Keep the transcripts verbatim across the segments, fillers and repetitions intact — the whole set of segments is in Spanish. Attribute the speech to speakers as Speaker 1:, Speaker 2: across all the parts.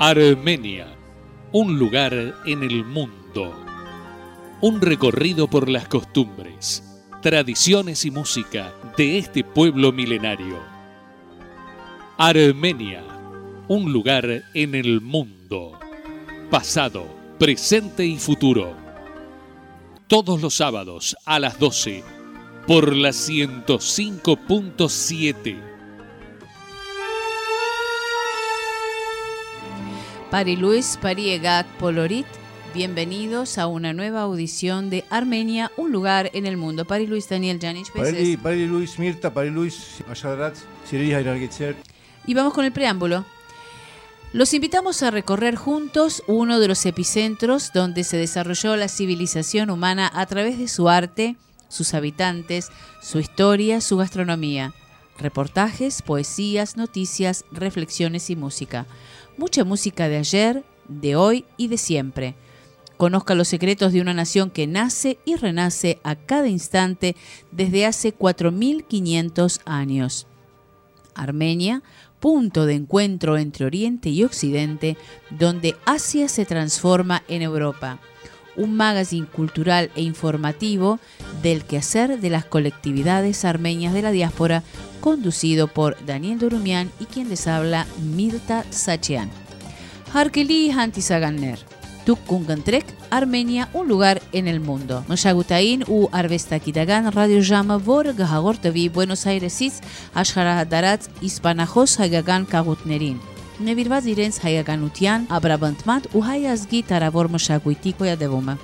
Speaker 1: Armenia, un lugar en el mundo. Un recorrido por las costumbres, tradiciones y música de este pueblo milenario. Armenia, un lugar en el mundo. Pasado, presente y futuro. Todos los sábados a las doce por la ciento cinco punto siete.
Speaker 2: Pari Luis, Pari Egat Polorit, bienvenidos a una nueva audición de Armenia, un lugar en el mundo. Pari Luis, Daniel Janic,
Speaker 3: Pari, Pari Luis, Mirta, Pari Luis, Ayadarat, Sirija Irargitzer.
Speaker 2: Y vamos con el preámbulo. Los invitamos a recorrer juntos uno de los epicentros donde se desarrolló la civilización humana a través de su arte, sus habitantes, su historia, su gastronomía. Reportajes, poesías, noticias, reflexiones y música. Mucha música de ayer, de hoy y de siempre. Conozca los secretos de una nación que nace y renace a cada instante desde hace cuatro mil quinientos años. Armenia, punto de encuentro entre Oriente y Occidente, donde Asia se transforma en Europa. Un magazine cultural e informativo del quehacer de las colectividades armenias de la diáspora, conducido por Daniel Dorumian y quien les habla, Mirta Sachian. Harkeli Hantisaganner, Tukkungantrek, Armenia, un lugar en el mundo. Noshagutain u Arvestakidagan, Radio Jama Vor, Gahagortavi, Buenos Airesis, Ashharadarat, Hispanajos, Hagagan Kagutnerin. Nevirvaz Irens Hagaganutian, Abrabantmat, u Hayazgi Taravor Moshaguitiko Yadevuma.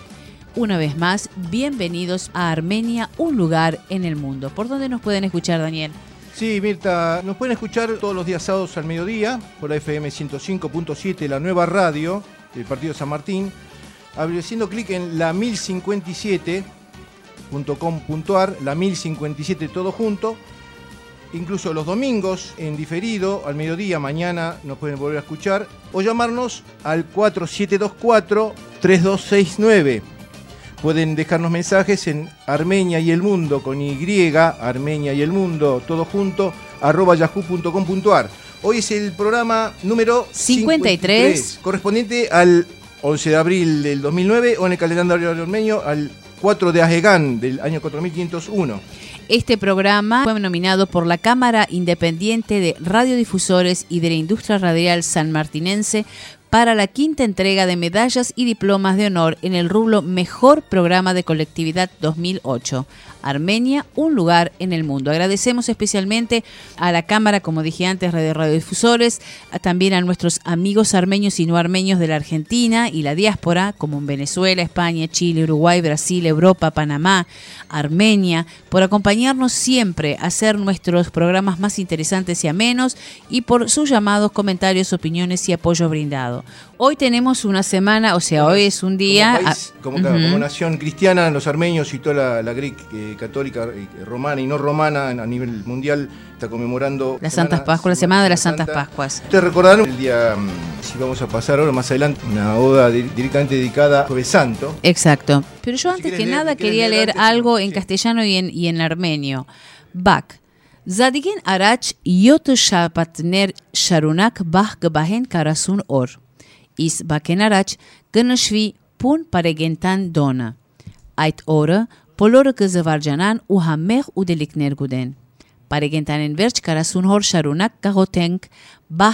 Speaker 2: Una vez más, bienvenidos a Armenia, un lugar en el mundo. ¿Por dónde nos pueden escuchar, Daniel?
Speaker 3: Sí, Mirta, nos pueden escuchar todos los días sábados al mediodía por la F M ciento cinco punto siete, la nueva radio del Partido San Martín, haciendo clic en la mil cincuenta y siete punto com punto a r, la mil cincuenta y siete todo junto. Incluso los domingos en diferido, al mediodía, mañana nos pueden volver a escuchar o llamarnos al cuatro siete dos cuatro, tres dos seis nueve. Pueden dejarnos mensajes en Armenia y el Mundo con Y, Armenia y el Mundo, todo junto, arroba yahoo punto com punto a r. Hoy es el programa número
Speaker 2: cincuenta y tres,
Speaker 3: cincuenta y tres, correspondiente al once de abril del dos mil nueve, o en el calendario armenio al cuatro de Ajegan del año cuatro mil quinientos uno.
Speaker 2: Este programa fue nominado por la Cámara Independiente de Radiodifusores y de la Industria Radial Sanmartinense para la quinta entrega de medallas y diplomas de honor en el rubro Mejor Programa de Colectividad dos mil ocho. Armenia, un lugar en el mundo. Agradecemos especialmente a la Cámara, como dije antes, de Radiodifusores, también a nuestros amigos armenios y no armenios de la Argentina y la diáspora, como en Venezuela, España, Chile, Uruguay, Brasil, Europa, Panamá, Armenia, por acompañarnos siempre a hacer nuestros programas más interesantes y amenos y por sus llamados, comentarios, opiniones y apoyo brindado. Hoy tenemos una semana, o sea, como, hoy es un día...
Speaker 3: Como, país, como, uh-huh. como nación cristiana, los armenios y toda la, la greca eh, católica, eh, romana y no romana a nivel mundial está conmemorando...
Speaker 2: Las Santas Pascuas, la Semana de las Santas
Speaker 3: Santa.
Speaker 2: Pascuas.
Speaker 3: Ustedes recordaron el día, si vamos a pasar ahora más adelante, una oda di- directamente dedicada a Jueves Santo.
Speaker 2: Exacto. Pero yo antes si que leer, nada quería leer, leer algo en sí. castellano y en, y en armenio. Bak. Zadigen arach yot shapatner sharunak bah gbahen karasun or. Is baken arach gânășvi pun paregentan dona. Ait oră, poloră că zăvarjanan u hameh u delikner guden. Paregentanen verci karasun hor sharunak gahotenk bah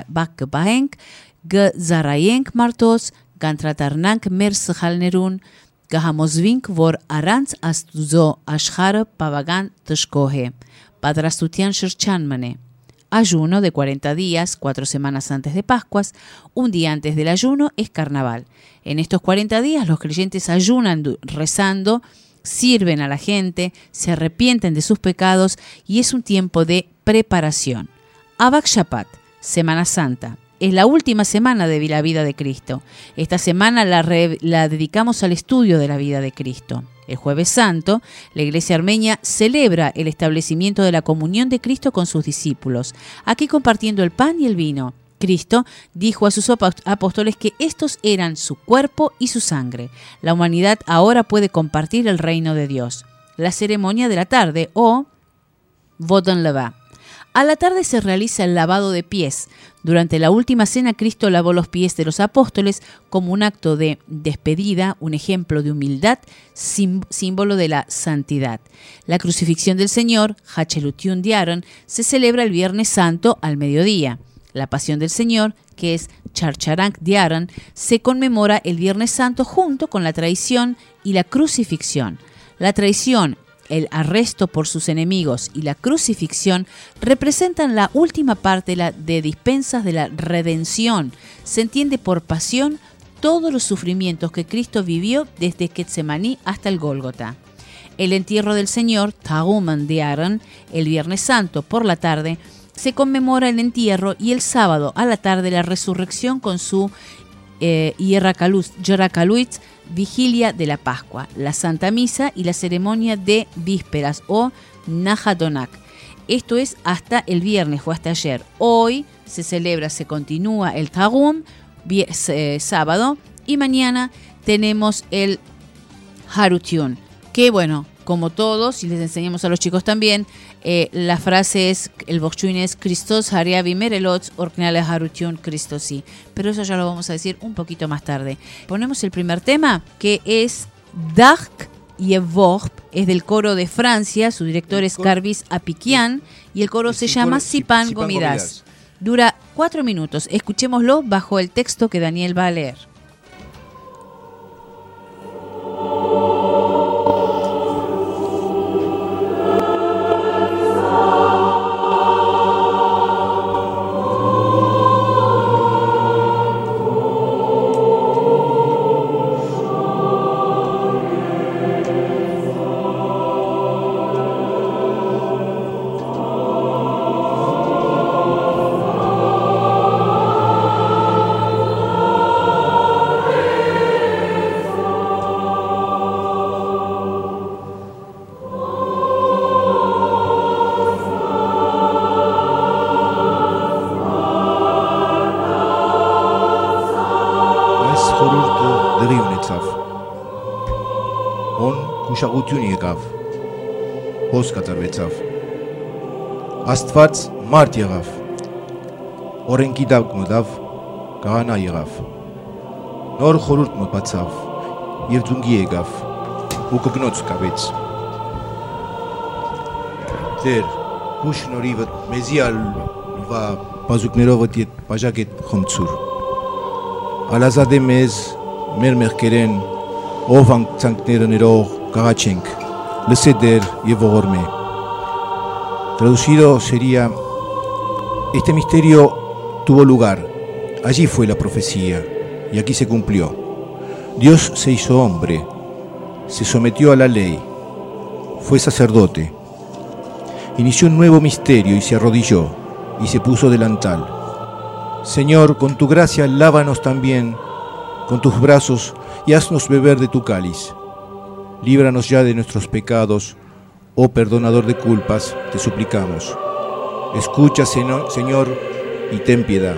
Speaker 2: gbahenk gă zarayenk martos gantratarnank mer săhalnerun găhamozvink vor aranț astuzo ashhară pavagan tășcohe. Padrastutian shirchan mane. Ayuno de cuarenta días, cuatro semanas antes de Pascuas, un día antes del ayuno es carnaval. En estos cuarenta días los creyentes ayunan rezando, sirven a la gente, se arrepienten de sus pecados y es un tiempo de preparación. Abak Shapat, Semana Santa, es la última semana de la vida de Cristo. Esta semana la, re, la dedicamos al estudio de la vida de Cristo. El Jueves Santo, la Iglesia armenia celebra el establecimiento de la comunión de Cristo con sus discípulos, aquí compartiendo el pan y el vino. Cristo dijo a sus apóstoles que estos eran su cuerpo y su sangre. La humanidad ahora puede compartir el reino de Dios. La ceremonia de la tarde o Vodun Leva. A la tarde se realiza el lavado de pies. Durante la última cena, Cristo lavó los pies de los apóstoles como un acto de despedida, un ejemplo de humildad, símbolo de la santidad. La crucifixión del Señor, Hachelutiun Diaron, se celebra el Viernes Santo al mediodía. La Pasión del Señor, que es Charcharank Diaron, se conmemora el Viernes Santo junto con la traición y la crucifixión. La traición, el arresto por sus enemigos y la crucifixión representan la última parte de, la, de dispensas de la redención. Se entiende por pasión todos los sufrimientos que Cristo vivió desde Getsemaní hasta el Gólgota. El entierro del Señor, Taguman Diaron, el Viernes Santo por la tarde, se conmemora el entierro y el sábado a la tarde la resurrección con su eh, Yerakaluitz, vigilia de la Pascua, la Santa Misa y la ceremonia de vísperas o Nahadonak. Esto es hasta el viernes, fue hasta ayer. Hoy se celebra, se continúa el Tagum, eh, sábado, y mañana tenemos el Harutiun, que bueno, como todos, y les enseñamos a los chicos también, eh, la frase es, el Bochuin es Christos Hariavi Merelots Orknale Harutiun Christosi. Pero eso ya lo vamos a decir un poquito más tarde. Ponemos el primer tema, que es Dark Yevorp, es del coro de Francia, su director es Carvis Apikian, y el coro se llama Sipan Gomidas. Dura cuatro minutos. Escuchémoslo bajo el texto que Daniel va a leer.
Speaker 3: Շաղություն եկավ, հոս կատարվեցավ, Աստված մարդ եղավ, օրենքի տակ մտավ, կահանա եղավ, նոր խորհուրդ մտածավ, եւ ձունգի եկավ, ու կգնոց կավեց։ Տեր, ու շնորհիվդ մեզի ալվա բազուկներովդ ետ բաժակետ խմցուր, ալազադե մեզ, մեր մեղքերեն, ով անկցանքները ներող, Gagachenk, le ceder y Vogorme. Traducido sería: este misterio tuvo lugar, allí fue la profecía, y aquí se cumplió. Dios se hizo hombre, se sometió a la ley, fue sacerdote, inició un nuevo misterio y se arrodilló, y se puso delantal. Señor, con tu gracia lávanos también, con tus brazos, y haznos beber de tu cáliz. Líbranos ya de nuestros pecados, oh perdonador de culpas, te suplicamos. Escucha, Señor, y ten piedad.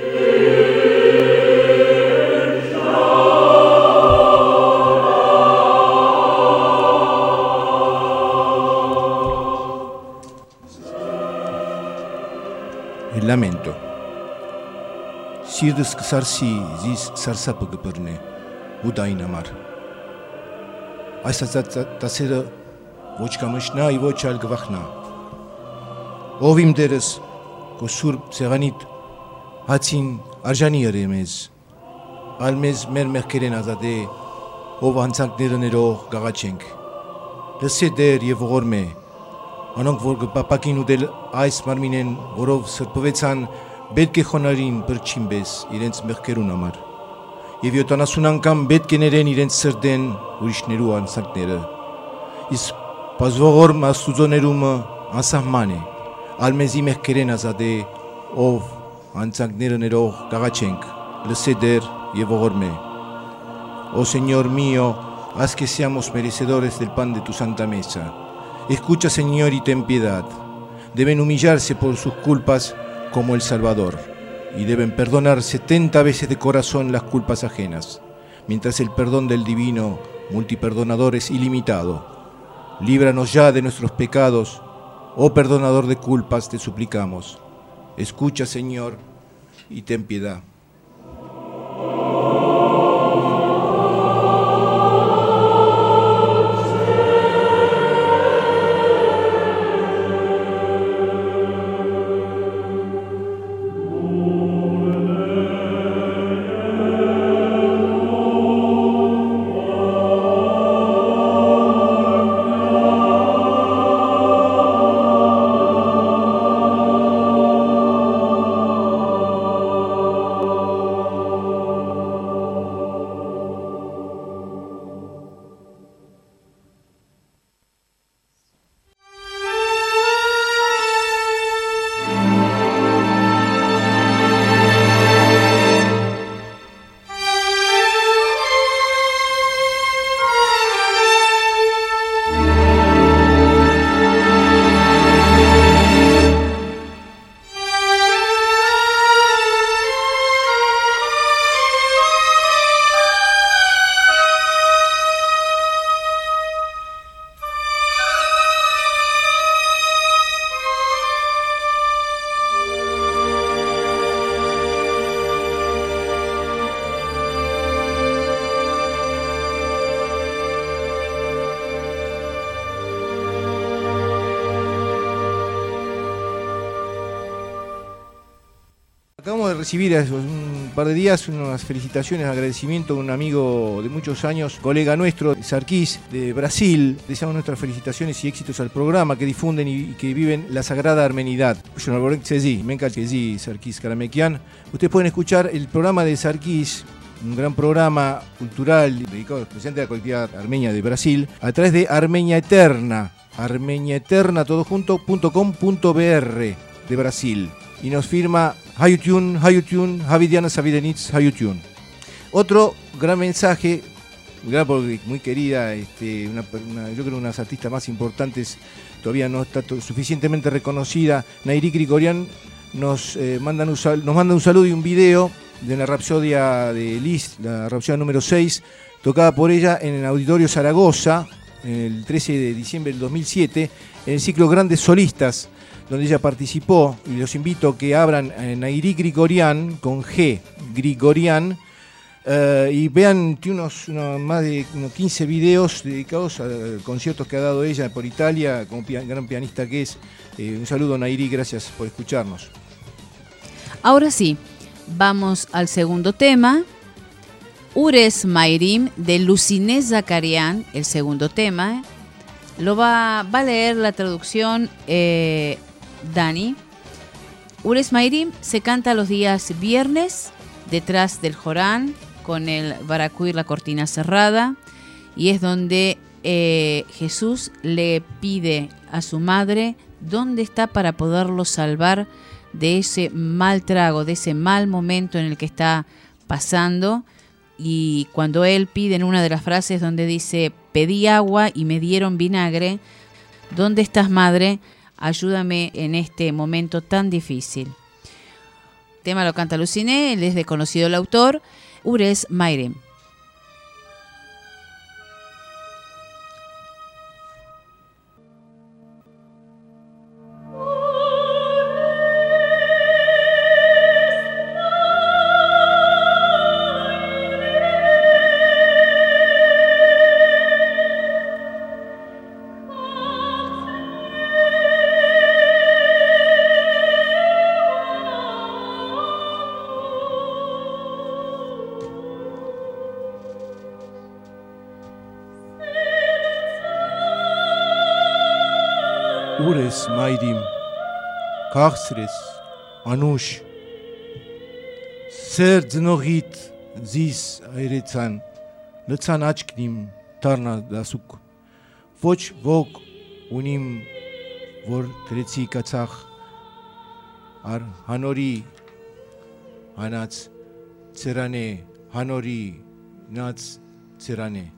Speaker 3: El lamento. Sirdes sarsi zis sarsapă găpărne, udain amar. Այս տասերը ոչ կամշնա, ի ոչ ալ գվախնա։ Ով իմ դերս, կո սուրբ սեղանիտ, հացին արժանի ըրե մեզ, ալ մեզ մեր մեղքերեն ազատե, ով հանցանքները ներող գաղաչենք, լսե դեր և ողորմե, անոնք որ գպապակին ուդել այս մարմինեն, որով սրպվեցան, բետք է խոնարին բրչին բես, իրենց մեղքերուն համար, և յոթանասուն անգամ պետք է ներեն իրենց սրդեն ուրիշներու անցանքները։ Իսկ բազվողորմ Աստուծո ներումը անսահման է, ալմեզի մեղքերեն ազատե, ով անցանքները ներող գաղաչենք, լսե դեր և ողորմե։ Oh Señor mío, haz que seamos merecedores del pan de tu santa mesa. Escucha, Señor, y ten piedad. Deben humillarse por sus culpas como el Salvador, y deben perdonar setenta veces de corazón las culpas ajenas, mientras el perdón del Divino multiperdonador es ilimitado. Líbranos ya de nuestros pecados, Oh perdonador de culpas, te suplicamos. Escucha, Señor, y ten piedad. Acabamos de recibir hace un par de días unas felicitaciones, agradecimiento de un amigo de muchos años, colega nuestro, Sarkis, de Brasil. Deseamos nuestras felicitaciones y éxitos al programa que difunden y que viven la sagrada armenidad. Sarkis Karamekian. Ustedes pueden escuchar el programa de Sarkis, un gran programa cultural dedicado especialmente a la colectividad armenia de Brasil, a través de Armenia Eterna, Armenia Eterna, todo junto, punto com punto b r de Brasil. Y nos firma Hayutun, Hayutun, Havidiana Savidenitz, Hayutun. Otro gran mensaje, gran porque muy querida, este, una, una, yo creo una de las artistas más importantes, todavía no está suficientemente reconocida, Nairi Grigorian, nos, eh, mandan un, nos manda un saludo y un video de una rapsodia de Liszt, la rapsodia número seis, tocada por ella en el Auditorio Zaragoza, el trece de diciembre del dos mil siete, en el ciclo Grandes Solistas, donde ella participó, y los invito a que abran en Nairi Grigorian, con G, Grigorian, uh, y vean, tiene unos, unos más de unos quince videos dedicados a conciertos que ha dado ella por Italia, como pian, gran pianista que es. Eh, un saludo, Nairi, gracias por escucharnos.
Speaker 2: Ahora sí, vamos al segundo tema, Ures Mairim, de Luciné Zakarian, el segundo tema. Lo va, va a leer la traducción eh, Dani. Ures Mairim se canta los días viernes detrás del Jorán con el baracuir, la cortina cerrada, y es donde eh, Jesús le pide a su madre dónde está para poderlo salvar de ese mal trago, de ese mal momento en el que está pasando. Y cuando él pide en una de las frases donde dice, pedí agua y me dieron vinagre, ¿dónde estás, madre? Ayúdame en este momento tan difícil. El tema lo canta Luciné, él es desconocido el autor, Ures Mairim.
Speaker 3: Ures Mairim, Kaxres, Anush, Serdznohit, Zis Airețan, Lățan Achknim, Tarna Dasuk, Foch Vok, Unim, Vor Treți Kațach, Ar Hanori, Anaț, Țerane, Hanori, Naț, Țerane.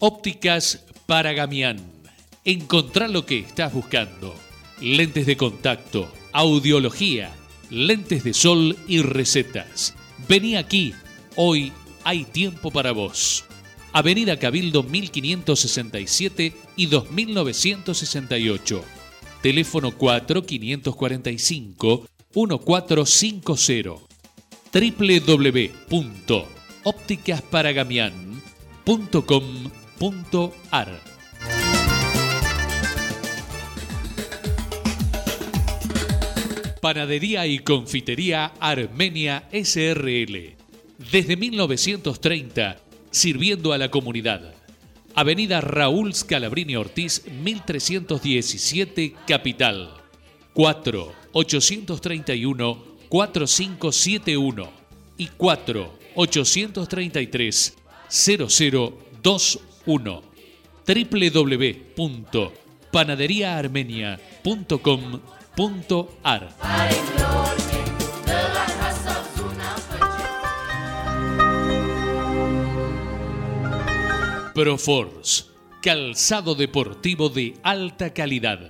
Speaker 1: Ópticas Paragamián. Encontrá lo que estás buscando. Lentes de contacto, audiología, lentes de sol y recetas. Vení aquí. Hoy hay tiempo para vos. Avenida Cabildo mil quinientos sesenta y siete y dos mil novecientos sesenta y ocho. Teléfono cuatro cinco cuatro cinco uno cuatro cinco cero. doble u doble u doble u punto ópticas paragamián punto com punto a r. Panadería y Confitería Armenia S R L. Desde mil novecientos treinta, sirviendo a la comunidad. Avenida Raúl Scalabrini Ortiz, mil trescientos diecisiete, Capital. cuatro ocho tres uno cuatro cinco siete uno y cuatro ocho tres tres cero cero dos uno. doble u doble u doble u punto panadería armenia punto com punto a r. Proforce, calzado deportivo de alta calidad.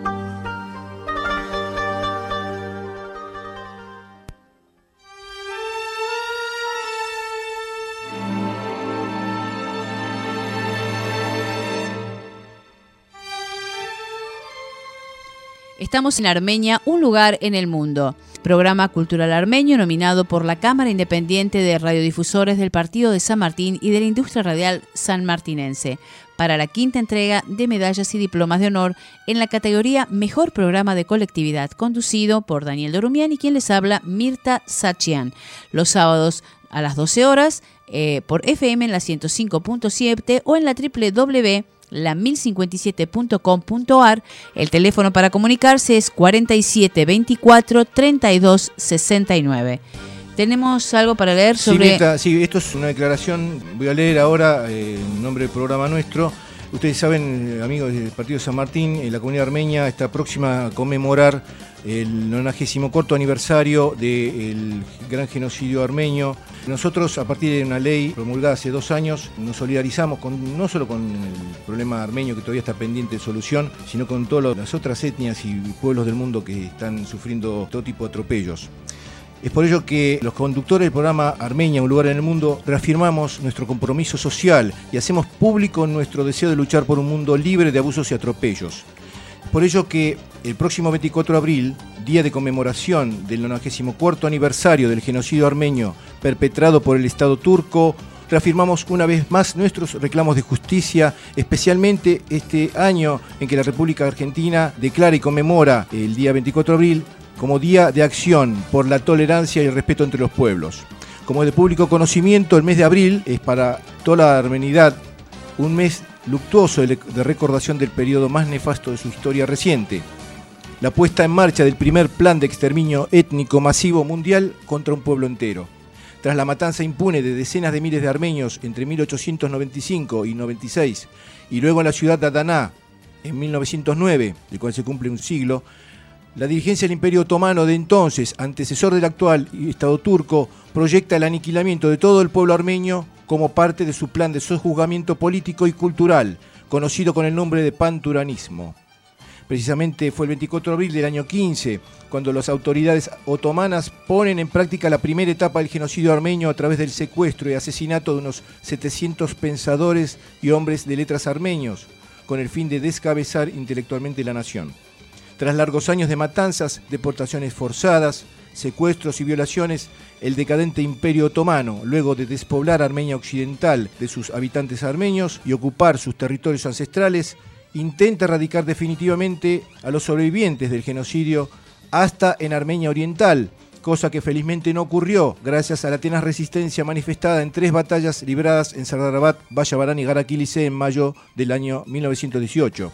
Speaker 2: Estamos en Armenia, un lugar en el mundo. Programa cultural armenio nominado por la Cámara Independiente de Radiodifusores del Partido de San Martín y de la Industria Radial sanmartinense, para la quinta entrega de medallas y diplomas de honor en la categoría Mejor Programa de Colectividad, conducido por Daniel Dorumian y quien les habla, Mirta Sachian. Los sábados a las doce horas eh, por F M en la ciento cinco punto siete o en la doble u doble u doble u la mil cincuenta y siete punto com punto a r. El teléfono para comunicarse es cuarenta y siete veinticuatro treinta y dos sesenta y nueve. Tenemos algo para leer sobre...
Speaker 3: Sí, Mirta, sí, esto es una declaración, voy a leer ahora eh, en nombre del programa nuestro. Ustedes saben, amigos del Partido de San Martín, eh, la comunidad armenia está próxima a conmemorar el noventa y cuatro aniversario del gran genocidio armenio. Nosotros, a partir de una ley promulgada hace dos años, nos solidarizamos con, no solo con el problema armenio que todavía está pendiente de solución, sino con todas las otras etnias y pueblos del mundo que están sufriendo todo tipo de atropellos. Es por ello que los conductores del programa Armenia, un lugar en el mundo, reafirmamos nuestro compromiso social y hacemos público nuestro deseo de luchar por un mundo libre de abusos y atropellos. Por ello que el próximo veinticuatro de abril, día de conmemoración del noventa y cuatro aniversario del genocidio armenio perpetrado por el Estado turco, reafirmamos una vez más nuestros reclamos de justicia, especialmente este año en que la República Argentina declara y conmemora el día veinticuatro de abril como Día de Acción por la Tolerancia y el Respeto entre los Pueblos. Como de público conocimiento, el mes de abril es para toda la armenidad un mes luctuoso de recordación del periodo más nefasto de su historia reciente, la puesta en marcha del primer plan de exterminio étnico masivo mundial contra un pueblo entero. Tras la matanza impune de decenas de miles de armenios entre mil ochocientos noventa y cinco y noventa y seis, y luego en la ciudad de Adana en mil novecientos nueve, del cual se cumple un siglo, la dirigencia del Imperio Otomano de entonces, antecesor del actual Estado turco, proyecta el aniquilamiento de todo el pueblo armenio como parte de su plan de sojuzgamiento político y cultural, conocido con el nombre de panturanismo. Precisamente fue el veinticuatro de abril del año quince, cuando las autoridades otomanas ponen en práctica la primera etapa del genocidio armenio a través del secuestro y asesinato de unos setecientos pensadores y hombres de letras armenios, con el fin de descabezar intelectualmente la nación. Tras largos años de matanzas, deportaciones forzadas, secuestros y violaciones, el decadente Imperio Otomano, luego de despoblar Armenia Occidental de sus habitantes armenios y ocupar sus territorios ancestrales, intenta erradicar definitivamente a los sobrevivientes del genocidio hasta en Armenia Oriental, cosa que felizmente no ocurrió gracias a la tenaz resistencia manifestada en tres batallas libradas en Sardarabad, Bayabarán y Garakilise en mayo del año mil novecientos dieciocho.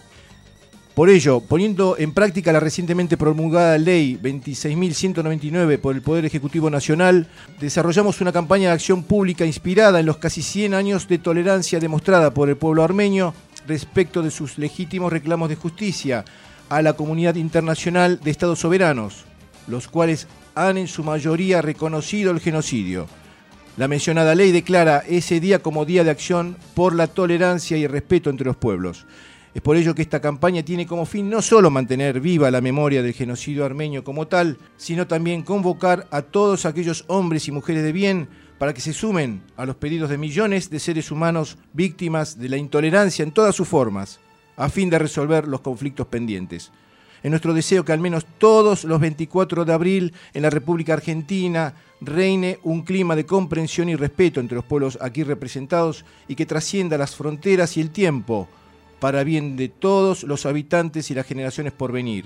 Speaker 3: Por ello, poniendo en práctica la recientemente promulgada Ley veintiséis mil ciento noventa y nueve por el Poder Ejecutivo Nacional, desarrollamos una campaña de acción pública inspirada en los casi cien años de tolerancia demostrada por el pueblo armenio respecto de sus legítimos reclamos de justicia a la comunidad internacional de estados soberanos, los cuales han en su mayoría reconocido el genocidio. La mencionada ley declara ese día como Día de Acción por la Tolerancia y el Respeto entre los Pueblos. Es por ello que esta campaña tiene como fin no solo mantener viva la memoria del genocidio armenio como tal, sino también convocar a todos aquellos hombres y mujeres de bien para que se sumen a los pedidos de millones de seres humanos víctimas de la intolerancia en todas sus formas, a fin de resolver los conflictos pendientes. Es nuestro deseo que al menos todos los veinticuatro de abril en la República Argentina reine un clima de comprensión y respeto entre los pueblos aquí representados y que trascienda las fronteras y el tiempo, para bien de todos los habitantes y las generaciones por venir.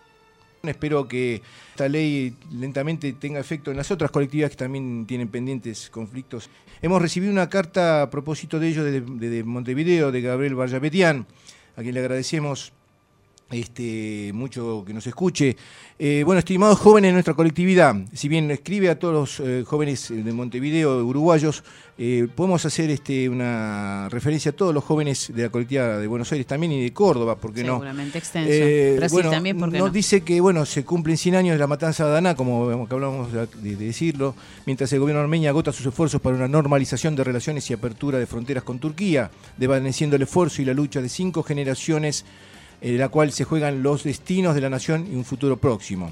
Speaker 3: Espero que esta ley lentamente tenga efecto en las otras colectividades que también tienen pendientes conflictos. Hemos recibido una carta a propósito de ello desde Montevideo, de Gabriel Varjabedian, a quien le agradecemos este, mucho que nos escuche. Eh, bueno, estimados jóvenes de nuestra colectividad, si bien escribe a todos los eh, jóvenes de Montevideo, uruguayos, eh, podemos hacer este, una referencia a todos los jóvenes de la colectividad de Buenos Aires también y de Córdoba, ¿por qué no?
Speaker 2: Seguramente extenso.
Speaker 3: Eh,
Speaker 2: Brasil
Speaker 3: bueno,
Speaker 2: también, ¿por qué
Speaker 3: nos
Speaker 2: no?
Speaker 3: dice que bueno, se cumplen cien años de la matanza de Adaná, como acabamos de, de decirlo, mientras el gobierno armenio agota sus esfuerzos para una normalización de relaciones y apertura de fronteras con Turquía, desvaneciendo el esfuerzo y la lucha de cinco generaciones en la cual se juegan los destinos de la nación y un futuro próximo.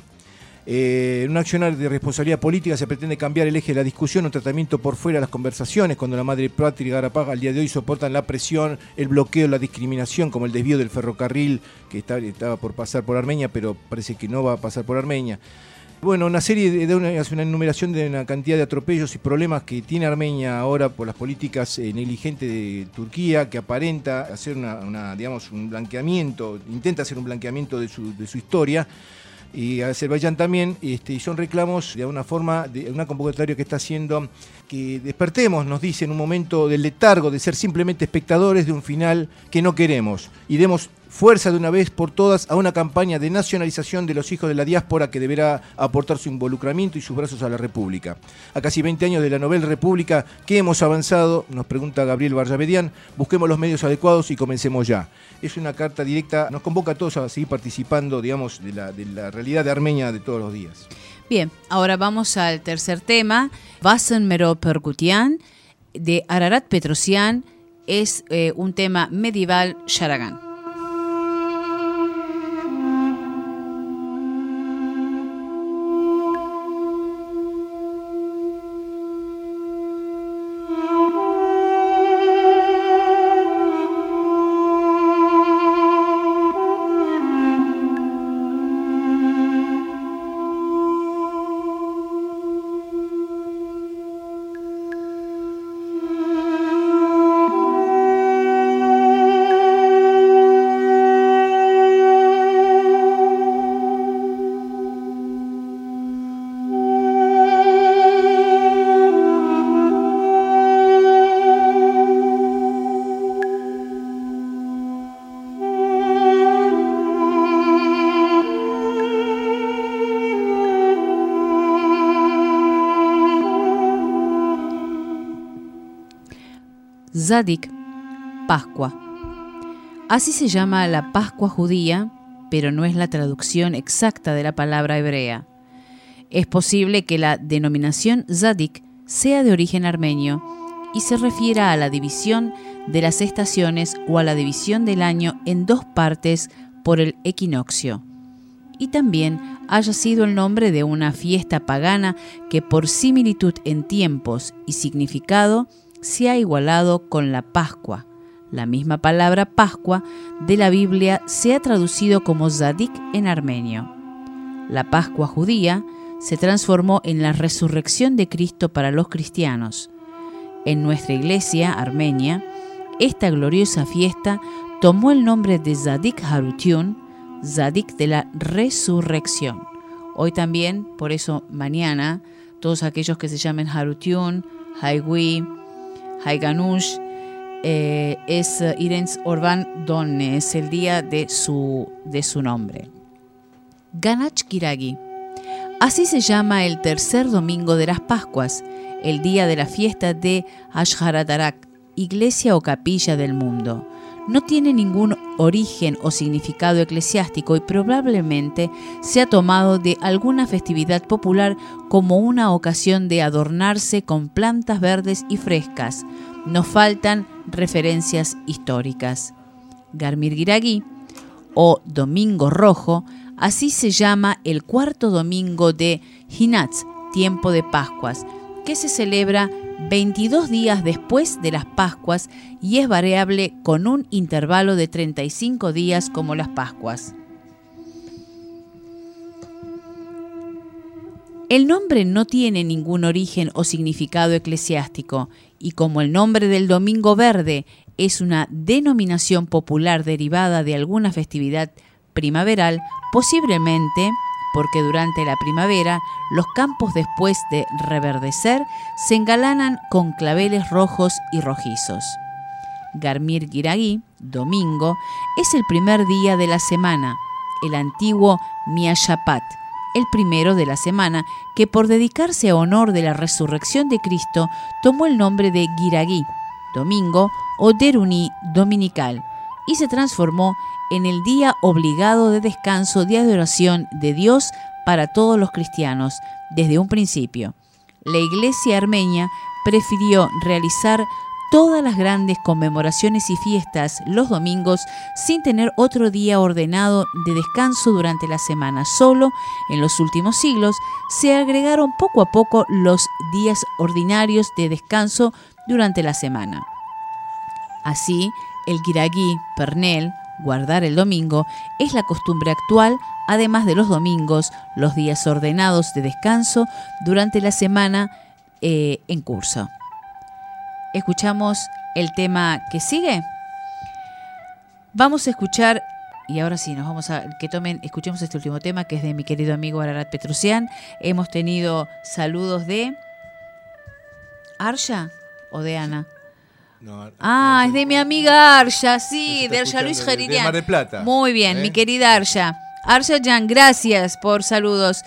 Speaker 3: Eh, en un accionar de responsabilidad política se pretende cambiar el eje de la discusión, un tratamiento por fuera de las conversaciones, cuando la madre patria y Garapag al día de hoy soportan la presión, el bloqueo, la discriminación, como el desvío del ferrocarril que está, estaba por pasar por Armenia, pero parece que no va a pasar por Armenia. Bueno, una serie de, de una, una enumeración de una cantidad de atropellos y problemas que tiene Armenia ahora por las políticas eh, negligentes de Turquía, que aparenta hacer una, una, digamos, un blanqueamiento, intenta hacer un blanqueamiento de su, de su historia, y Azerbaiyán también, este, y son reclamos de alguna forma de una convocatoria que está haciendo que despertemos, nos dice, en un momento del letargo de ser simplemente espectadores de un final que no queremos, y demos fuerza de una vez por todas a una campaña de nacionalización de los hijos de la diáspora que deberá aportar su involucramiento y sus brazos a la República. A casi veinte años de la Novela República, ¿qué hemos avanzado? Nos pregunta Gabriel Varjabedian. Busquemos los medios adecuados y comencemos ya. Es una carta directa, nos convoca a todos a seguir participando, digamos, de la, de la realidad de Armenia de todos los días.
Speaker 2: Bien, ahora vamos al tercer tema. Vasen Mero Pergutian, de Ararat Petrosian, es eh, un tema medieval Sharagan. Zadik, Pascua. Así se llama la Pascua judía, pero no es la traducción exacta de la palabra hebrea. Es posible que la denominación Zadik sea de origen armenio y se refiera a la división de las estaciones o a la división del año en dos partes por el equinoccio. Y también haya sido el nombre de una fiesta pagana que por similitud en tiempos y significado se ha igualado con la Pascua. La misma palabra Pascua de la Biblia se ha traducido como Zadik en armenio. La Pascua judía se transformó en la resurrección de Cristo para los cristianos. En nuestra iglesia armenia, esta gloriosa fiesta tomó el nombre de Zadik Harutiun, Zadik de la resurrección. Hoy también, por eso mañana, todos aquellos que se llamen Harutiun, Haigui, Haiganush, eh, es uh, Irens Orban Donne, es el día de su, de su nombre. Ganach Kiragi. Así se llama el tercer domingo de las Pascuas, el día de la fiesta de Ashharadarak, iglesia o capilla del mundo. no tiene ningún origen o significado eclesiástico y probablemente se ha tomado de alguna festividad popular como una ocasión de adornarse con plantas verdes y frescas. Nos faltan referencias históricas. Garmir Giragí, o Domingo Rojo, así se llama el cuarto domingo de Hinatz, tiempo de Pascuas, que se celebra veintidós días después de las Pascuas y es variable con un intervalo de treinta y cinco días como las Pascuas. El nombre no tiene ningún origen o significado eclesiástico y como el nombre del Domingo Verde es una denominación popular derivada de alguna festividad primaveral, posiblemente porque durante la primavera los campos después de reverdecer se engalanan con claveles rojos y rojizos. Garmir Giragí, domingo, es el primer día de la semana, el antiguo Miashapat, el primero de la semana, que por dedicarse a honor de la resurrección de Cristo tomó el nombre de Giragí, domingo o Deruní, dominical, y se transformó en el día obligado de descanso de adoración de Dios para todos los cristianos desde un principio. La Iglesia armenia prefirió realizar todas las grandes conmemoraciones y fiestas los domingos sin tener otro día ordenado de descanso durante la semana. Solo en los últimos siglos se agregaron poco a poco los días ordinarios de descanso durante la semana. Así, el Giragí, Pernel, guardar el domingo, es la costumbre actual, además de los domingos, los días ordenados de descanso durante la semana eh, en curso. Escuchamos el tema que sigue. Vamos a escuchar, y ahora sí, nos vamos a que tomen, escuchemos este último tema que es de mi querido amigo Ararat Petrusian. Hemos tenido saludos de Arsha o de Ana. No, ah, no, es de mi amiga Arsha, sí, de Arsha Luis Geridian. De Mar del Plata. Muy bien, ¿eh? Mi querida Arsha. Arsha Jan, gracias por saludos.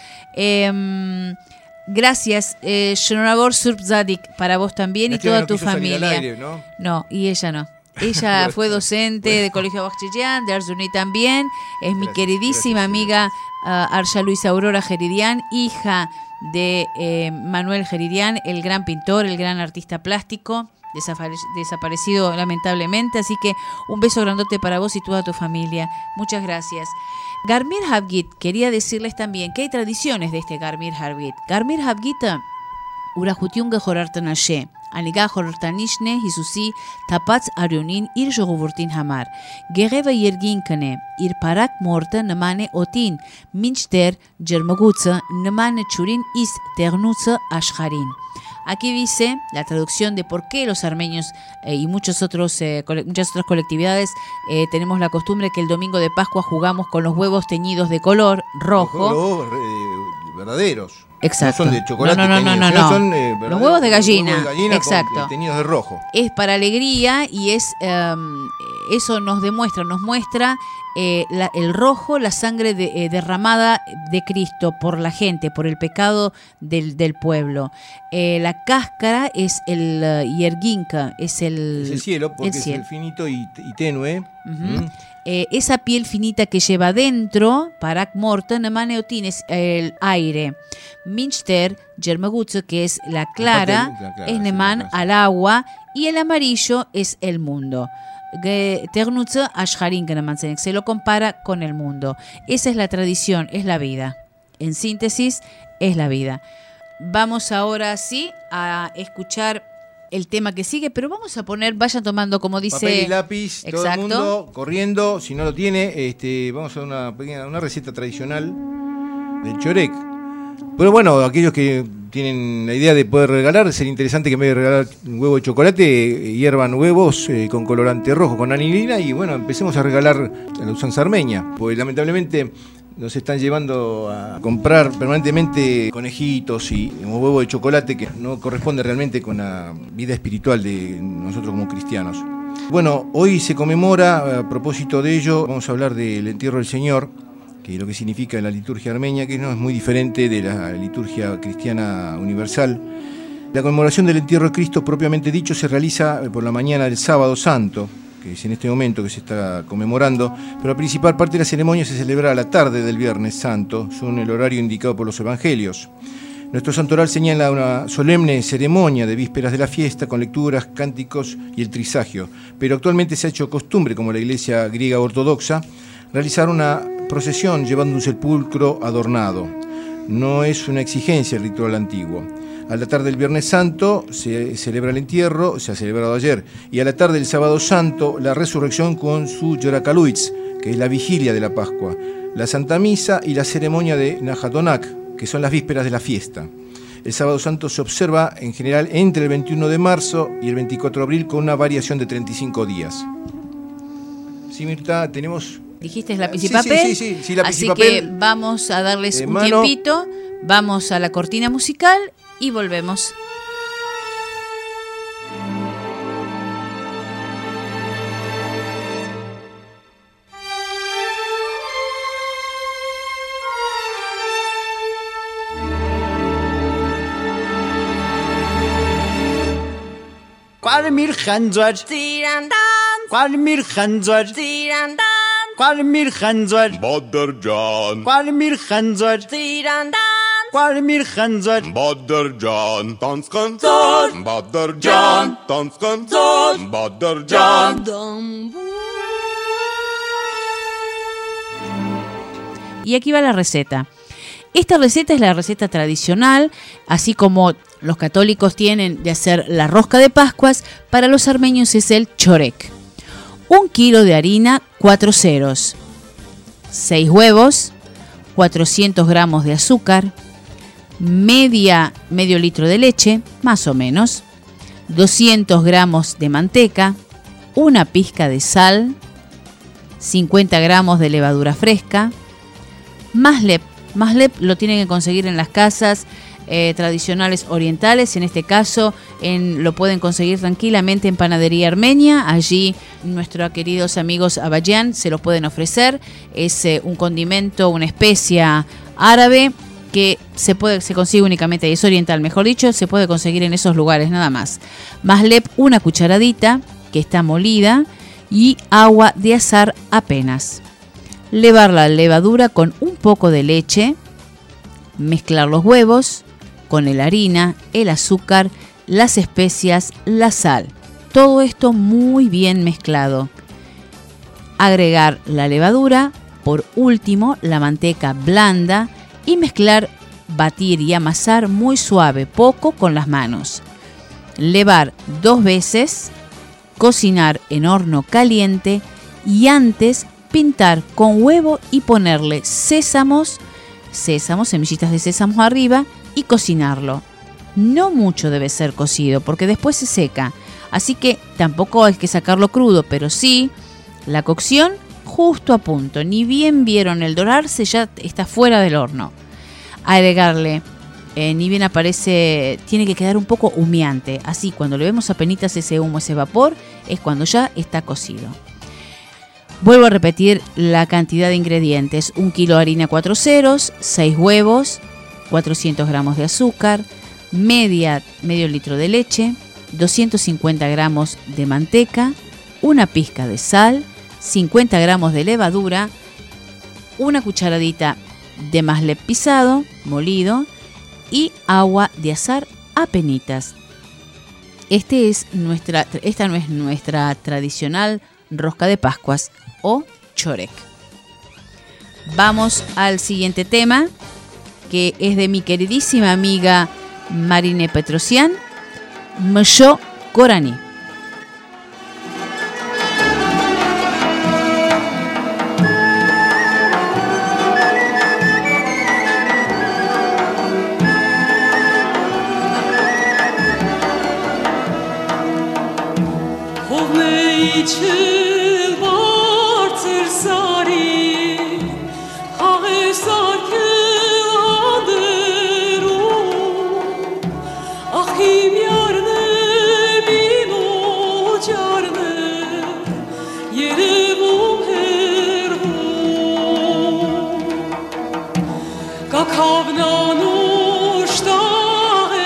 Speaker 2: Eh, gracias, eh, Shonabor Surpzadik, para vos también y toda no tu familia. Aire, ¿no? No, y ella no. Ella fue docente de Colegio Bachillán, de Arzuní también. Es mi gracias, queridísima gracias, amiga uh, Arsha Luis Aurora Geridian, hija de eh, Manuel Geridian, el gran pintor, el gran artista plástico, desaparecido lamentablemente, así que un beso grandote para vos y toda tu familia. Muchas gracias. Garmir Havgit, quería decirles también que hay tradiciones de este Garmir Havgit. Garmir Havgit urahutiunga jorartanashe, aniga jorartanishne hisusi tapats arionin ir jogurtin hamar. Gereva yerginkane ir parak morta namane otin, minchter germagutsa namane churin is ternutsa ashharin. Aquí dice la traducción de por qué los armenios eh, y muchos otros, eh, cole, muchas otras colectividades eh, tenemos la costumbre que el domingo de Pascua jugamos con los huevos teñidos de color rojo. Los huevos eh, verdaderos. Exacto. No son de chocolate. No, no, no, no, no. Son, eh, los huevos de gallina. Huevos de gallina. Exacto. Con, teñidos de rojo. Es para alegría y es eh, eso nos demuestra, nos muestra eh, la, el rojo, la sangre de, eh, derramada de Cristo por la gente, por el pecado del, del pueblo. Eh, la cáscara es el uh, yerginka, es el,
Speaker 3: es el cielo, porque el cielo. Es el finito y, y tenue.
Speaker 2: Uh-huh. Mm. Eh, esa piel finita que lleva dentro, parak morta, nemaneotin es el aire. Minchter, germagutzo, que es la clara, la clara es neman sí, al agua, y el amarillo es el mundo. Ternutza ashharin, que se lo compara con el mundo. Esa es la tradición, es la vida. En síntesis, es la vida. Vamos ahora sí a escuchar el tema que sigue, pero vamos a poner, vayan tomando, como dice...
Speaker 3: Papel y lápiz, exacto. Todo el mundo corriendo, si no lo tiene, este, vamos a una pequeña, una receta tradicional del chorek. Pero bueno, aquellos que tienen la idea de poder regalar, sería interesante que en vez de regalar un huevo de chocolate, eh, hiervan huevos eh, con colorante rojo, con anilina, y bueno, empecemos a regalar a la usanza armenia, porque lamentablemente nos están llevando a comprar permanentemente conejitos y un huevo de chocolate que no corresponde realmente con la vida espiritual de nosotros como cristianos. Bueno, hoy se conmemora, a propósito de ello, vamos a hablar del entierro del Señor, que es lo que significa en la liturgia armenia, que no es muy diferente de la liturgia cristiana universal. La conmemoración del entierro de Cristo, propiamente dicho, se realiza por la mañana del sábado santo, que es en este momento que se está conmemorando, pero la principal parte de la ceremonia se celebra a la tarde del Viernes Santo, según el horario indicado por los evangelios. Nuestro santoral señala una solemne ceremonia de vísperas de la fiesta con lecturas, cánticos y el trisagio, pero actualmente se ha hecho costumbre, como la iglesia griega ortodoxa, realizar una procesión llevando un sepulcro adornado. No es una exigencia el ritual antiguo. A la tarde del Viernes Santo se celebra el entierro, se ha celebrado ayer, y a la tarde del Sábado Santo la resurrección con su Yoracaluitz, que es la vigilia de la Pascua, la Santa Misa y la ceremonia de Najadonak, que son las vísperas de la fiesta. El Sábado Santo se observa en general entre el veintiuno de marzo y el veinticuatro de abril con una variación de treinta y cinco días. Sí, Mirta, tenemos...
Speaker 2: Dijiste lápiz y papel,
Speaker 3: sí, sí, sí, sí, sí, lápiz
Speaker 2: así
Speaker 3: y papel.
Speaker 2: que vamos a darles
Speaker 3: Eh,
Speaker 2: un
Speaker 3: mano.
Speaker 2: tiempito, vamos a la cortina musical y volvemos.
Speaker 4: Quarmir Hanzar, Quarmir Hanzar, Quarmir Hanzar,
Speaker 5: Badrjan,
Speaker 4: Quarmir Hanzar, Quarmir Hanzar,
Speaker 5: Badrjan, danskan zor, Badrjan, danskan zor, Badrjan.
Speaker 2: Y aquí va la receta. Esta receta es la receta tradicional, así como los católicos tienen de hacer la rosca de Pascuas, para los armenios es el chorek. Un kilo de harina, cuatro ceros, seis huevos, cuatrocientos gramos de azúcar, media, medio litro de leche, más o menos, doscientos gramos de manteca, una pizca de sal, cincuenta gramos de levadura fresca, maslep. Maslep lo tienen que conseguir en las casas eh, tradicionales orientales. En este caso en, lo pueden conseguir tranquilamente en Panadería Armenia. Allí nuestros queridos amigos Abayan se lo pueden ofrecer. Es eh, un condimento, una especia árabe que se puede se consigue únicamente, es oriental mejor dicho, se puede conseguir en esos lugares nada más. Maslep, una cucharadita que está molida, y agua de azar apenas. Levar la levadura con un poco de leche, mezclar los huevos con la harina, el azúcar, las especias, la sal. Todo esto muy bien mezclado. Agregar la levadura, por último la manteca blanda y mezclar, batir y amasar muy suave, poco con las manos. Levar dos veces, cocinar en horno caliente y antes pintar con huevo y ponerle sésamos, sésamos, semillitas de sésamo arriba y cocinarlo. No mucho debe ser cocido porque después se seca, así que tampoco hay que sacarlo crudo, pero sí la cocción justo a punto. Ni bien vieron el dorarse, ya está fuera del horno. Agregarle, eh, ni bien aparece, tiene que quedar un poco humeante, así cuando le vemos apenitas ese humo, ese vapor, es cuando ya está cocido. Vuelvo a repetir la cantidad de ingredientes: un kilo de harina cuatro ceros, seis huevos, cuatrocientos gramos de azúcar, media, medio litro de leche, doscientos cincuenta gramos de manteca, una pizca de sal, cincuenta gramos de levadura, una cucharadita de maslep pisado, molido, y agua de azar apenitas. Este es nuestra, esta no es nuestra tradicional rosca de Pascuas o chorek. Vamos al siguiente tema, que es de mi queridísima amiga Marine Petrosian, Msho Korani.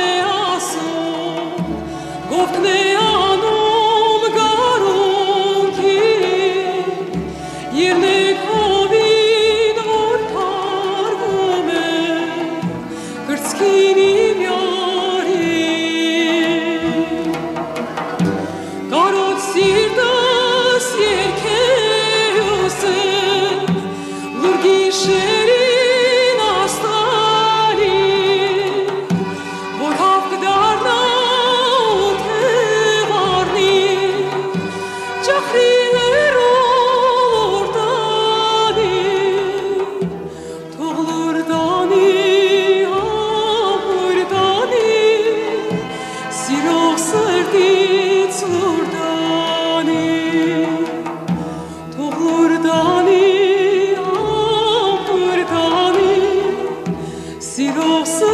Speaker 6: Gofne anum garum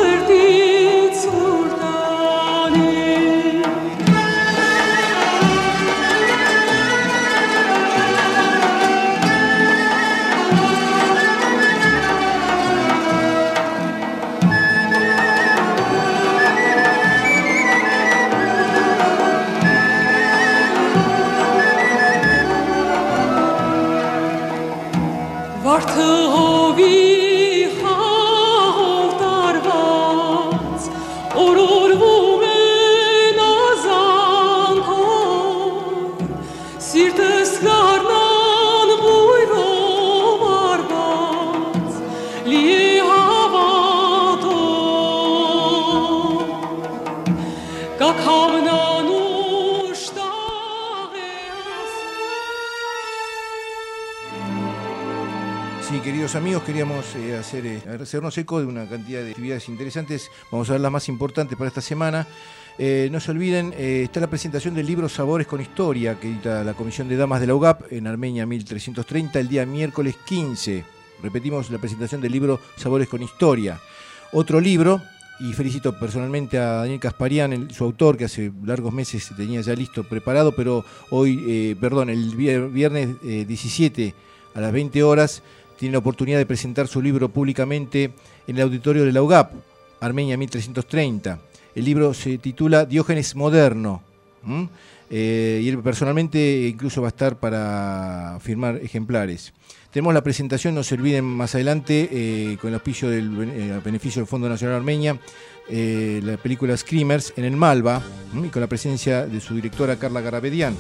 Speaker 3: Amigos, queríamos eh, hacer, eh, hacernos eco de una cantidad de actividades interesantes. Vamos a ver las más importantes para esta semana. Eh, no se olviden, eh, está la presentación del libro Sabores con Historia, que edita la Comisión de Damas de la U G A P en Armenia mil trescientos treinta, el día miércoles quince. Repetimos la presentación del libro Sabores con Historia. Otro libro, y felicito personalmente a Daniel Casparian, el, su autor, que hace largos meses tenía ya listo, preparado, pero hoy, eh, perdón, el viernes eh, diecisiete a las veinte horas, tiene la oportunidad de presentar su libro públicamente en el auditorio de la U G A P, Armenia mil trescientos treinta. El libro se titula Diógenes Moderno. ¿Mm? Eh, y él personalmente incluso va a estar para firmar ejemplares. Tenemos la presentación, no se olviden más adelante, eh, con el auspicio del eh, beneficio del Fondo Nacional Armenia, eh, la película Screamers en el Malva, ¿Mm? y con la presencia de su directora Carla Garabedian.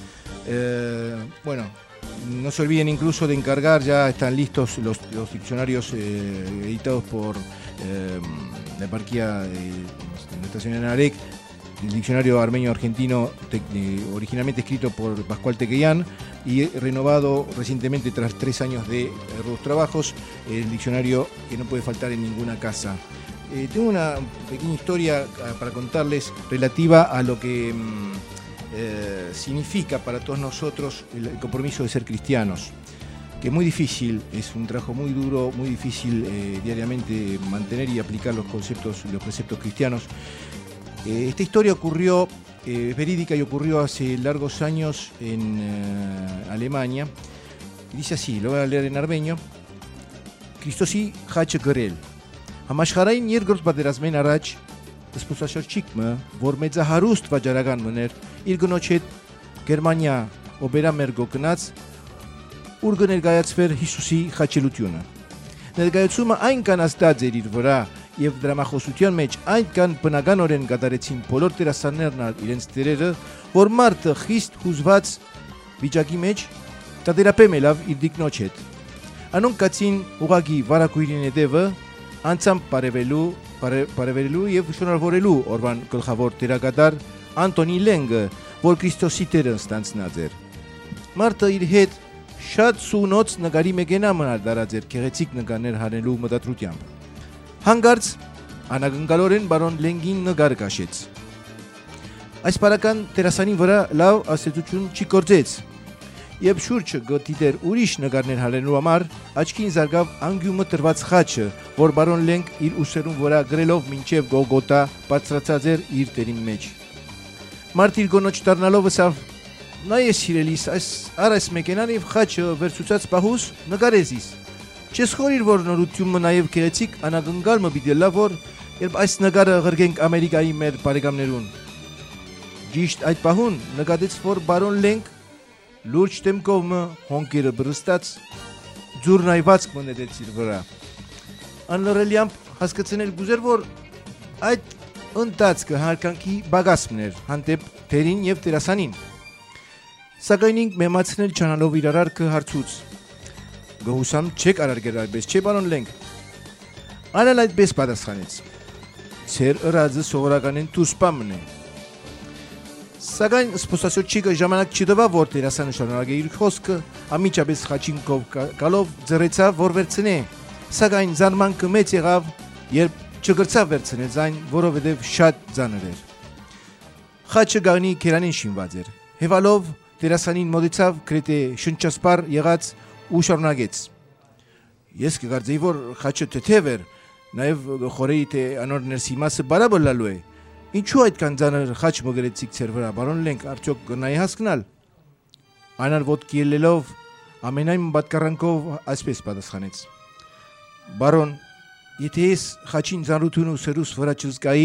Speaker 3: Eh, bueno, no se olviden incluso de encargar, ya están listos los, los diccionarios eh, editados por eh, la eparquía de, de la estación de Narek, el diccionario armenio-argentino te, eh, originalmente escrito por Pascual Tequeyan y renovado recientemente tras tres años de arduos trabajos, el diccionario que no puede faltar en ninguna casa. Eh, tengo una pequeña historia para contarles relativa a lo que mm, eh, significa para todos nosotros el, el compromiso de ser cristianos, que es muy difícil, es un trabajo muy duro, muy difícil eh, diariamente mantener y aplicar los conceptos, los preceptos cristianos. Eh, esta historia ocurrió, eh, es verídica y ocurrió hace largos años en eh, Alemania. Y dice así, lo voy a leer en armenio. Christosi Hache Gerel. Համաշխարհային երկրորդ պատերազմին առաջ սպուսաշրջիկը, որ մեծահարուստ վաճառական մներ, իր գնոջ հետ Գերմանիա օպերամերգո գնաց, ուր կներկայացվեր Հիսուսի խաչելությունը։ Ներկայացումը այնքան ազդած էր իր վրա եւ դրամախոսության մեջ այնքան բնականորեն կատարեցին բոլոր դերասաններն իրենց դերերը, որ մարդը խիստ հուզված վիճակի մեջ տատերապեմ ելավ իր դիկնոջ հետ։ Անոնք կացին ուղագի վարակույրին հետևը անցամ բարևելու, բարևելու եւ շնորհավորելու օրվան գլխավոր տերակատար Անտոնի Լենգը, որ Քրիստոսի տերը ստանցնած էր։ Մարդը իր հետ շատ սունոց նկարի մեքենա մնալ դարած էր քեղեցիկ նկարներ հանելու մտադրությամբ։ Հանգարց անագնկալորեն բարոն Լենգին նկար կաշեց։ Այս բարական տերասանի վրա լավ աստեցություն չի գործեց։ Եվ շուրջը գտիտեր ուրիշ նկարներ հանելու համար, աչքին զարգավ անգյումը տրված խաչը, որ բարոն Լենգ իր ուսերուն վրա գրելով մինչև Գողգոթա բարձրացած էր իր տերին մեջ։ Մարդ իր գոնոջ դառնալով ասավ. «Նայես սիրելիս, այս արես մեքենան եւ խաչը վերցուցած պահուս նկարեցիս։ Չես խորիր, որ նորությունը նաեւ քեղեցիկ անագնկալը պիտի լավ որ երբ այս նկարը ղրգենք Ամերիկայի մեր բարեկամներուն»։ Ճիշտ այդ պահուն նկատեց, որ բարոն Լենգ լուրջ դեմքով հոնքերը բրստած ձուրնայված մնացեց իր վրա։ Անլրելիամբ հասկացնել գուզեր, որ այդ ընթացքը հարկանքի բագասմն էր հանդեպ թերին եւ տերասանին։ Սակայն ինք մեմացնել չանալով իր արարքը հարցուց. «Գոհուսամ չեք արարգել այդպես, չէ բարոն Լենգ»։ Անալ այդպես պատասխանեց. «Ձեր ըրածը սովորականին դուսպամն է»։ Սակայն սպասասյոչիկը ժամանակ չտվավ, որ տերասանը շարունակի իր խոսքը, անմիջապես խաչինքով գալով ձեռեցավ, որ վերցնե։ Սակայն զարմանքը մեծ եղավ, երբ չգրցավ վերցնել այն, որովհետև շատ ծանր էր։ Խաչը գաղնի քերանին շինված էր։ Հևալով տերասանին մոտեցավ, գրեթե շնչասպառ եղած ու շարունակեց. «Ես կգարձեի, որ խաչը թեթև էր, Նաև խորեիտ է անոր ներսի մասը բարաբլալու է։ Ինչու այդքան ծանր խաչ մգրեցիք ծեր վրա, բարոն Լենք, արդյոք կնայի հասկնալ։ Անար ոտքի ելելով ամենայն պատկառանքով այսպես պատասխանեց. Բարոն, եթե ես խաչին ծանրություն ու սրուս վրա չզգայի,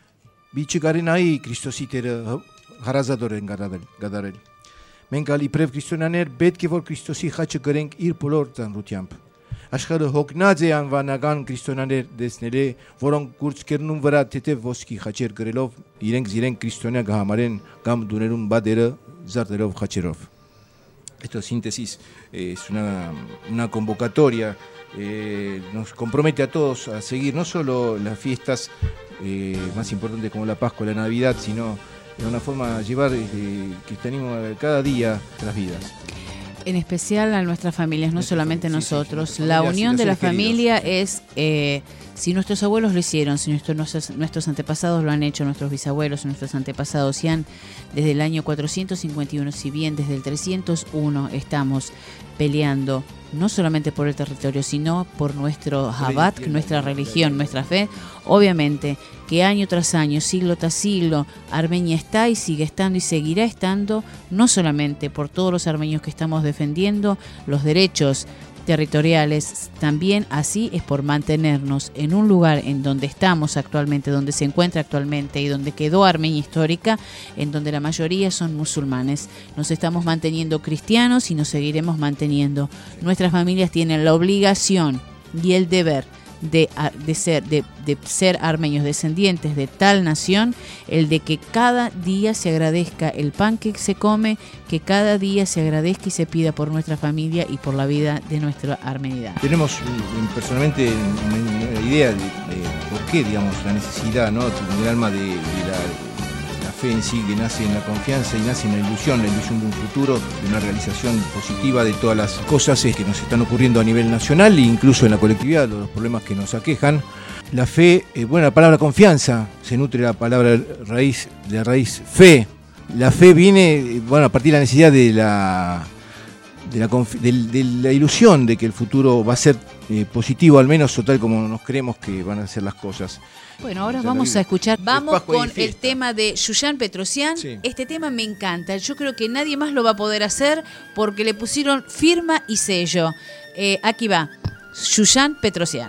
Speaker 3: բիչը կարենայի Քրիստոսի տերը հարազատոր են գադարել։ Մենք ալ իբրև քրիստոնյաներ պետք է որ Քրիստոսի խաչը գրենք իր բոլոր ծանրությամբ։ Աշխարհը հոգնած է անվանական քրիստոնյաներ տեսնել է, որոնք կուրծքերնում վրա թեթև ոսկի խաչեր գրելով իրենք իրենք քրիստոնյա կհամարեն կամ դուներում բادرը զարդերով խաչերով։ Esto síntesis es una, una convocatoria, eh, nos compromete a todos a seguir no solo las fiestas eh, más importantes como la Pascua, la Navidad, sino de una forma de llevar el cristianismo cada día a las vidas.
Speaker 2: En especial a nuestras familias, no solamente nosotros. Sí, sí, la unión de la familia es, eh, si nuestros abuelos lo hicieron, si nuestros, nuestros, nuestros antepasados lo han hecho, nuestros bisabuelos, nuestros antepasados, si han desde el año cuatrocientos cincuenta y uno, si bien desde el trescientos uno estamos peleando, no solamente por el territorio, sino por nuestro Jabat, nuestra religión, nuestra fe. Obviamente que año tras año, siglo tras siglo, Armenia está y sigue estando y seguirá estando, no solamente por todos los armenios que estamos defendiendo los derechos territoriales, también así es por mantenernos en un lugar en donde estamos actualmente, donde se encuentra actualmente y donde quedó Armenia histórica, en donde la mayoría son musulmanes. Nos estamos manteniendo cristianos y nos seguiremos manteniendo. Nuestras familias tienen la obligación y el deber de, de, ser, de, de ser armenios descendientes de tal nación, el de que cada día se agradezca el pan que se come, que cada día se agradezca y se pida por nuestra familia y por la vida de nuestra armenidad.
Speaker 3: Tenemos personalmente una idea de, de por qué, digamos, la necesidad, ¿no?, en el alma de, de la, la fe en sí, que nace en la confianza y nace en la ilusión, la ilusión de un futuro, de una realización positiva de todas las cosas que nos están ocurriendo a nivel nacional e incluso en la colectividad, los problemas que nos aquejan. La fe, eh, bueno, la palabra confianza se nutre de la palabra raíz, de la raíz fe. La fe viene, bueno, a partir de la necesidad de la, de la, de, de la ilusión de que el futuro va a ser eh, positivo, al menos o tal como nos creemos que van a ser las cosas.
Speaker 2: Bueno, ahora vamos a escuchar, vamos con el tema de Yuyan Petrosian. Sí. Este tema me encanta, yo creo que nadie más lo va a poder hacer porque le pusieron firma y sello. Eh, aquí va, Yuyan Petrosian.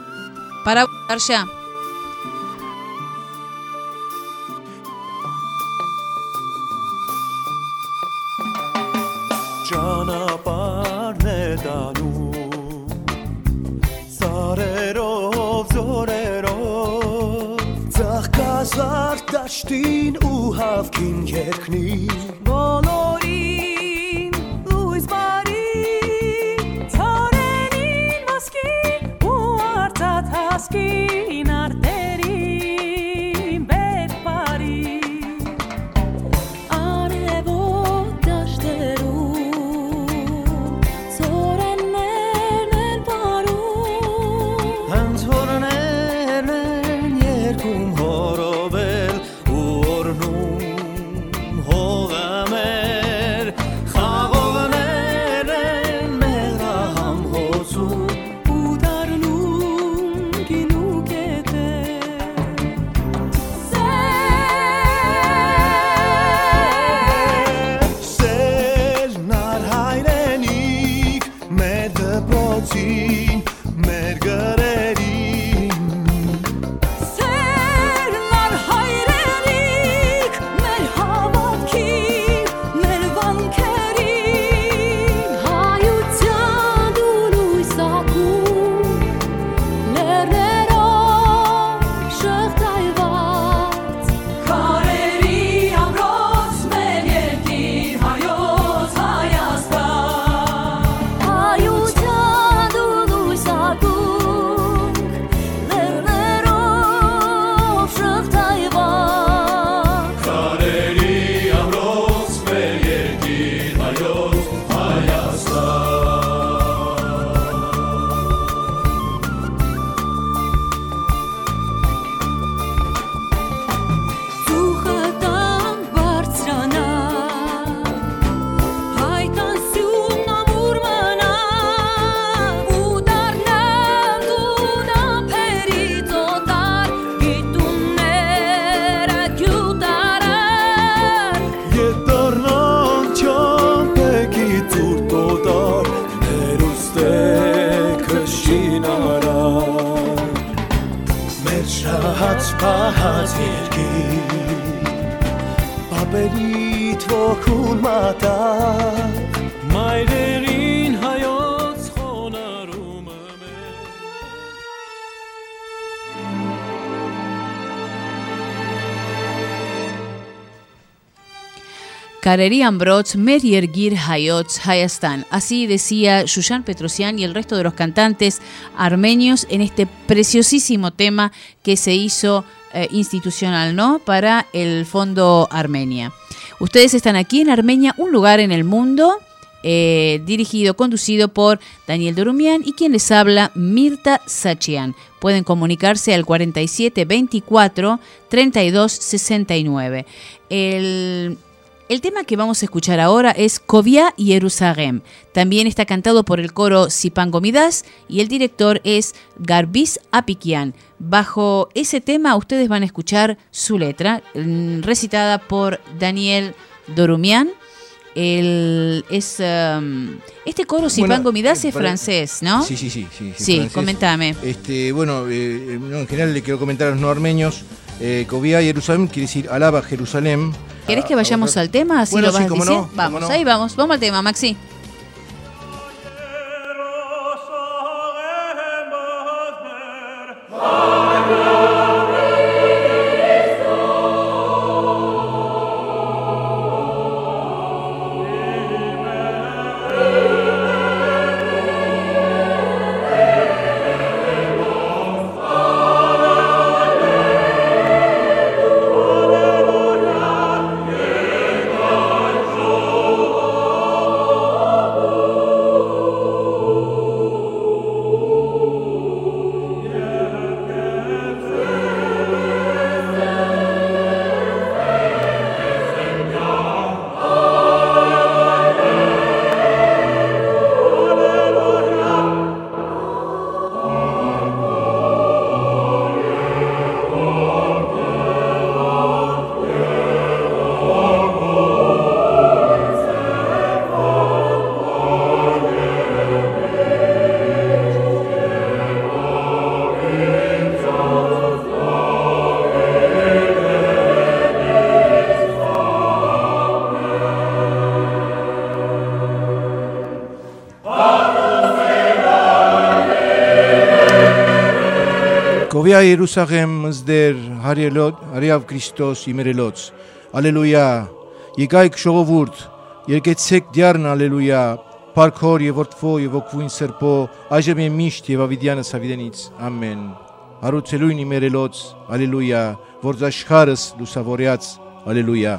Speaker 2: Para ya.
Speaker 6: Ճանապարհներ դանում սարերով զորերով ծաղկազարդ դաշտին ու հավքին երկնի բոլորին լույս բարի ցորենին ոսկին ու արծաթ հասկին արտերին բեկ բարի Հորովել ու օրնում հողամել Ահաց երկիր Բաբերիտ ոգուն մատակ Մայրերին հայոց խոնարումը մեր
Speaker 2: Kareri Ambrots, Mer Yergir Hayots Hayastan. Así decía Shushan Petrosian y el resto de los cantantes armenios en este preciosísimo tema que se hizo eh, institucional, ¿no?, para el Fondo Armenia. Ustedes están aquí en Armenia, un lugar en el mundo, eh, dirigido, conducido por Daniel Dorumian y quien les habla, Mirta Sachian. Pueden comunicarse al cuarenta y siete veinticuatro treinta y dos sesenta y nueve. El... El tema que vamos a escuchar ahora es Kovia Yerusagem. También está cantado por el coro Sipango Midas y el director es Garbis Apikian. Bajo ese tema ustedes van a escuchar su letra, recitada por Daniel Dorumian. El, es, um, este coro Sipango bueno, Midas es para, francés, ¿no?
Speaker 3: Sí, sí, sí. Sí, sí,
Speaker 2: sí
Speaker 3: francés. Comentame. Este, bueno, eh, en general le quiero comentar a los no armenios. Eh, Kovia Yerusagem quiere decir alaba Jerusalén.
Speaker 2: ¿Querés que vayamos al tema? Así
Speaker 3: bueno,
Speaker 2: lo vas
Speaker 3: sí, cómo
Speaker 2: diciendo.
Speaker 3: No,
Speaker 2: vamos,
Speaker 3: no.
Speaker 2: ahí vamos. Vamos al tema, Maxi.
Speaker 3: Kovia Yerusagem Mzder Հարյավ Քրիստոս իմերելոց Ալելույա Եկայք ժողովուրդ Երկեցեք դյարն ալելույա Փարքոր եւ որդվո եւ ոգվույն սրբո այժմ եմ միշտ եւ ավիդյանս ավիդենից ամեն Հարուցելույն իմերելոց Ալելույա Որ աշխարհս լուսավորյաց Ալելույա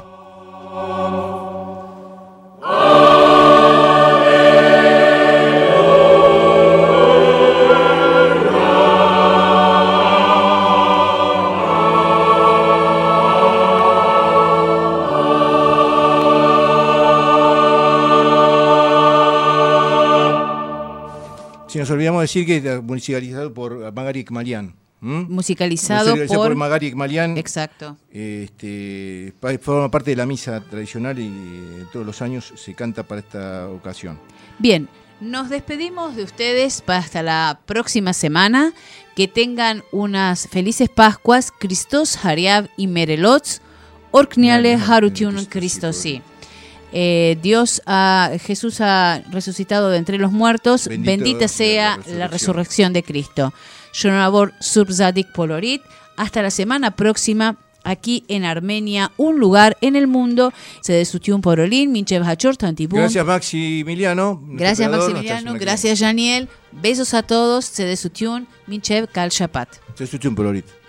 Speaker 3: Si nos olvidamos decir que está musicalizado por Magari Ekmalian. ¿Mm?
Speaker 2: Musicalizado, musicalizado por...
Speaker 3: por Magari Ekmalian.
Speaker 2: Exacto.
Speaker 3: Este, forma parte de la misa tradicional y eh, todos los años se canta para esta ocasión.
Speaker 2: Bien, nos despedimos de ustedes para hasta la próxima semana. Que tengan unas felices Pascuas. Christos Hariab y Merelots. Orkniale Harutiun Christosi. Eh, Dios, ha, Jesús ha resucitado de entre los muertos. Bendito Bendita sea la resurrección. la resurrección de Cristo. Shonabor Subzadik Polorit. Hasta la semana próxima, aquí en Armenia, un lugar en el mundo. Se desutió un porolín, Minchev Hachor, Tantibun.
Speaker 3: Gracias, Maximiliano.
Speaker 2: Gracias, Maximiliano. Gracias, Janiel. Besos a todos. Se desutió un Minchev Kal Shapat.
Speaker 3: Se desutió un polorit.